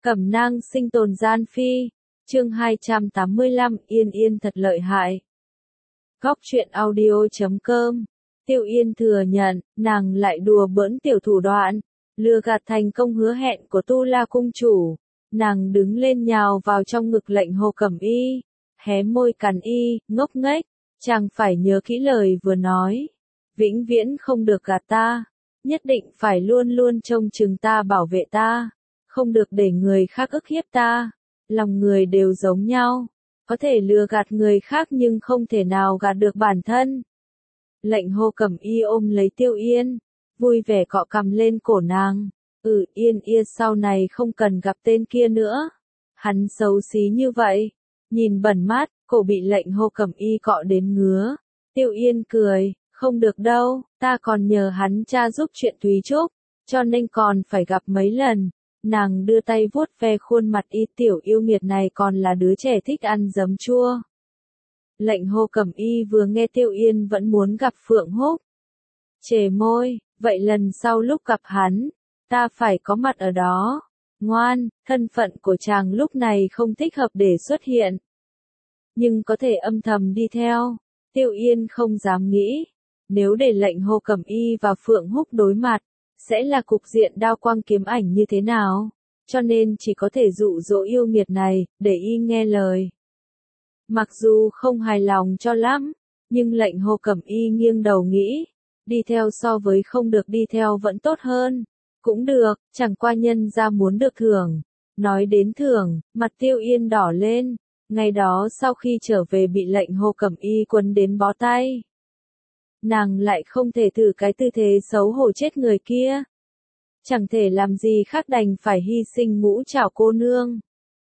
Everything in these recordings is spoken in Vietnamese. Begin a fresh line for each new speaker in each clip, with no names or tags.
Cẩm nang sinh tồn gian phi. Chương 285 Yên Yên thật lợi hại. Góc truyện audio.com. Tiêu Yên thừa nhận, nàng lại đùa bỡn tiểu thủ đoạn, lừa gạt thành công hứa hẹn của Tu La cung chủ. Nàng đứng lên nhào vào trong ngực Lệnh Hồ Cẩm Y, hé môi cắn y, ngốc nghếch, chàng phải nhớ kỹ lời vừa nói, vĩnh viễn không được gạt ta, nhất định phải luôn luôn trông chừng ta, bảo vệ ta, không được để người khác ức hiếp ta. Lòng người đều giống nhau, có thể lừa gạt người khác nhưng không thể nào gạt được bản thân. Lệnh Hồ Cẩm Y ôm lấy Tiêu Yên, vui vẻ cọ cằm lên cổ nàng. Yên Yên sau này không cần gặp tên kia nữa. Hắn xấu xí như vậy, nhìn bẩn mắt, cổ bị Lệnh Hồ Cẩm Y cọ đến ngứa. Tiêu Yên cười, không được đâu, ta còn nhờ hắn tra giúp chuyện Thúy Trúc, cho nên còn phải gặp mấy lần. Nàng đưa tay vuốt ve khuôn mặt y, tiểu yêu nghiệt này còn là đứa trẻ thích ăn giấm chua. Lệnh Hồ Cẩm Y vừa nghe Tiêu Yên vẫn muốn gặp Phượng Húc, chề môi, vậy lần sau lúc gặp hắn, ta phải có mặt ở đó. Ngoan, thân phận của chàng lúc này không thích hợp để xuất hiện, nhưng có thể âm thầm đi theo. Tiêu Yên không dám nghĩ, nếu để Lệnh Hồ Cẩm Y và Phượng Húc đối mặt, sẽ là cục diện đao quang kiếm ảnh như thế nào, cho nên chỉ có thể dụ dỗ yêu nghiệt này, để y nghe lời. Mặc dù không hài lòng cho lắm, nhưng Lệnh Hồ Cẩm Y nghiêng đầu nghĩ, đi theo so với không được đi theo vẫn tốt hơn. Cũng được, chẳng qua nhân ra muốn được thưởng. Nói đến thưởng, mặt Tiêu Yên đỏ lên, ngày đó sau khi trở về bị Lệnh Hồ Cẩm Y quấn đến bó tay. Nàng lại không thể thử cái tư thế xấu hổ chết người kia. Chẳng thể làm gì khác đành phải hy sinh ngũ trảo cô nương.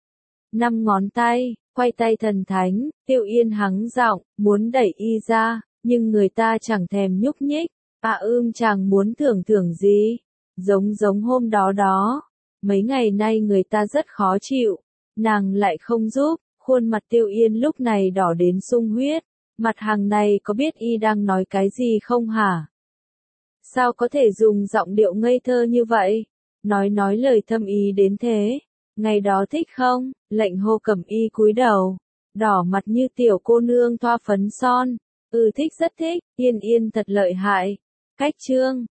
5 ngón tay, quay tay thần thánh, Tiêu Yên hắng giọng, muốn đẩy y ra, nhưng người ta chẳng thèm nhúc nhích. Chàng muốn thưởng gì? Giống hôm đó đó. Mấy ngày nay người ta rất khó chịu. Nàng lại không giúp, khuôn mặt Tiêu Yên lúc này đỏ đến sung huyết. Mặt hàng này có biết y đang nói cái gì không hả? Sao có thể dùng giọng điệu ngây thơ như vậy? Nói lời thâm ý đến thế. Ngày đó thích không? Lệnh Hồ Cẩm Y cúi đầu, đỏ mặt như tiểu cô nương thoa phấn son. Thích, rất thích, Yên Yên thật lợi hại. Cách chương